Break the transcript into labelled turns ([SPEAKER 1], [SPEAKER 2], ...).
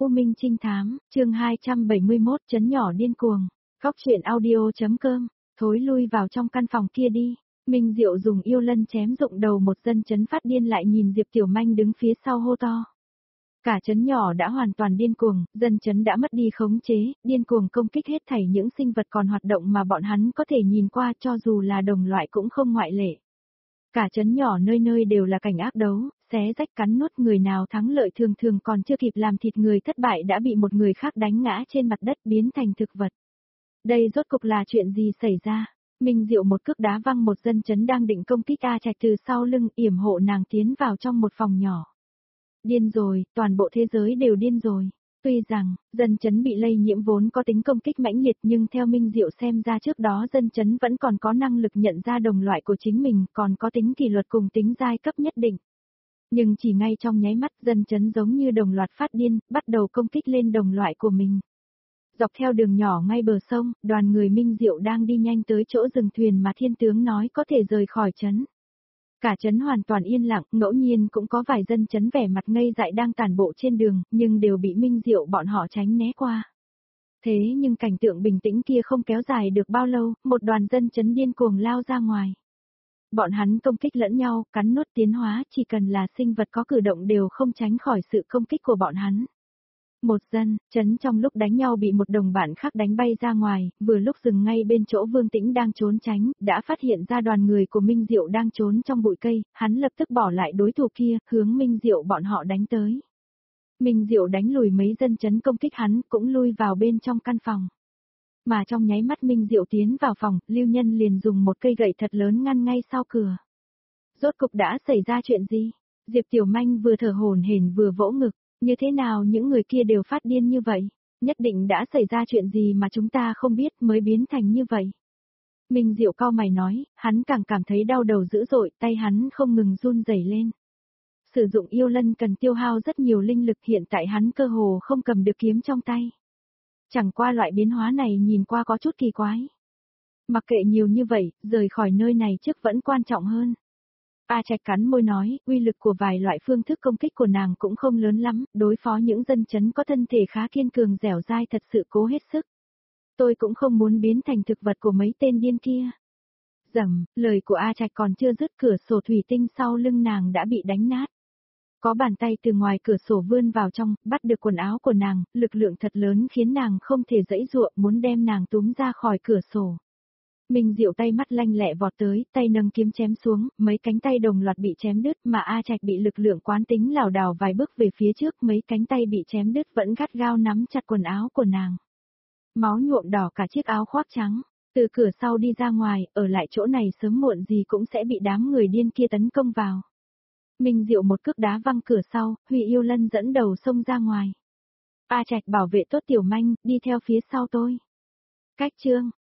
[SPEAKER 1] U Minh Trinh Thám, chương 271, trấn nhỏ điên cuồng. Góc truyện audio.com, thối lui vào trong căn phòng kia đi. Minh Diệu dùng yêu lân chém rụng đầu một dân trấn phát điên lại nhìn Diệp Tiểu Manh đứng phía sau hô to. Cả trấn nhỏ đã hoàn toàn điên cuồng, dân trấn đã mất đi khống chế, điên cuồng công kích hết thảy những sinh vật còn hoạt động mà bọn hắn có thể nhìn qua, cho dù là đồng loại cũng không ngoại lệ. Cả trấn nhỏ nơi nơi đều là cảnh ác đấu, xé rách cắn nuốt, người nào thắng lợi thường thường còn chưa kịp làm thịt người thất bại đã bị một người khác đánh ngã trên mặt đất biến thành thực vật. Đây rốt cục là chuyện gì xảy ra? Minh Diệu một cước đá văng một dân trấn đang định công kích A Trạch từ sau lưng, yểm hộ nàng tiến vào trong một phòng nhỏ. Điên rồi, toàn bộ thế giới đều điên rồi. Tuy rằng, dân trấn bị lây nhiễm vốn có tính công kích mãnh liệt, nhưng theo Minh Diệu xem ra trước đó dân trấn vẫn còn có năng lực nhận ra đồng loại của chính mình, còn có tính kỷ luật cùng tính giai cấp nhất định. Nhưng chỉ ngay trong nháy mắt, dân trấn giống như đồng loạt phát điên, bắt đầu công kích lên đồng loại của mình. Dọc theo đường nhỏ ngay bờ sông, đoàn người Minh Diệu đang đi nhanh tới chỗ dừng thuyền mà thiên tướng nói có thể rời khỏi trấn. Cả trấn hoàn toàn yên lặng, ngẫu nhiên cũng có vài dân trấn vẻ mặt ngây dại đang tản bộ trên đường, nhưng đều bị Minh Diệu bọn họ tránh né qua. Thế nhưng cảnh tượng bình tĩnh kia không kéo dài được bao lâu, một đoàn dân trấn điên cuồng lao ra ngoài. Bọn hắn công kích lẫn nhau, cắn nuốt tiến hóa, chỉ cần là sinh vật có cử động đều không tránh khỏi sự công kích của bọn hắn. Một dân trấn trong lúc đánh nhau bị một đồng bạn khác đánh bay ra ngoài, vừa lúc dừng ngay bên chỗ Vương Tĩnh đang trốn tránh, đã phát hiện ra đoàn người của Minh Diệu đang trốn trong bụi cây, hắn lập tức bỏ lại đối thủ kia, hướng Minh Diệu bọn họ đánh tới. Minh Diệu đánh lùi mấy dân trấn công kích hắn, cũng lui vào bên trong căn phòng. Mà trong nháy mắt Minh Diệu tiến vào phòng, Lưu Nhân liền dùng một cây gậy thật lớn ngăn ngay sau cửa. Rốt cục đã xảy ra chuyện gì? Diệp Tiểu Manh vừa thở hổn hển vừa vỗ ngực. Như thế nào những người kia đều phát điên như vậy? Nhất định đã xảy ra chuyện gì mà chúng ta không biết mới biến thành như vậy? Minh Diệu cau mày nói, hắn càng cảm thấy đau đầu dữ dội, tay hắn không ngừng run rẩy lên. Sử dụng yêu lân cần tiêu hao rất nhiều linh lực, hiện tại hắn cơ hồ không cầm được kiếm trong tay. Chẳng qua loại biến hóa này nhìn qua có chút kỳ quái. Mặc kệ nhiều như vậy, rời khỏi nơi này trước vẫn quan trọng hơn. A Trạch cắn môi nói, uy lực của vài loại phương thức công kích của nàng cũng không lớn lắm, đối phó những dân trấn có thân thể khá kiên cường dẻo dai thật sự cố hết sức. Tôi cũng không muốn biến thành thực vật của mấy tên điên kia. Rầm, lời của A Trạch còn chưa dứt, cửa sổ thủy tinh sau lưng nàng đã bị đánh nát. Có bàn tay từ ngoài cửa sổ vươn vào trong, bắt được quần áo của nàng, lực lượng thật lớn khiến nàng không thể giãy giụa, muốn đem nàng túm ra khỏi cửa sổ. Minh Diệu tay mắt lanh lẹ vọt tới, tay nâng kiếm chém xuống, mấy cánh tay đồng loạt bị chém đứt, mà A Trạch bị lực lượng quán tính lảo đảo vài bước về phía trước, mấy cánh tay bị chém đứt vẫn gắt gao nắm chặt quần áo của nàng. Máu nhuộm đỏ cả chiếc áo khoác trắng, từ cửa sau đi ra ngoài, ở lại chỗ này sớm muộn gì cũng sẽ bị đám người điên kia tấn công vào. Minh Diệu một cước đá văng cửa sau, Huy Yêu Lân dẫn đầu xông ra ngoài. A Trạch bảo vệ tốt Tiểu Manh, đi theo phía sau tôi. Cách chương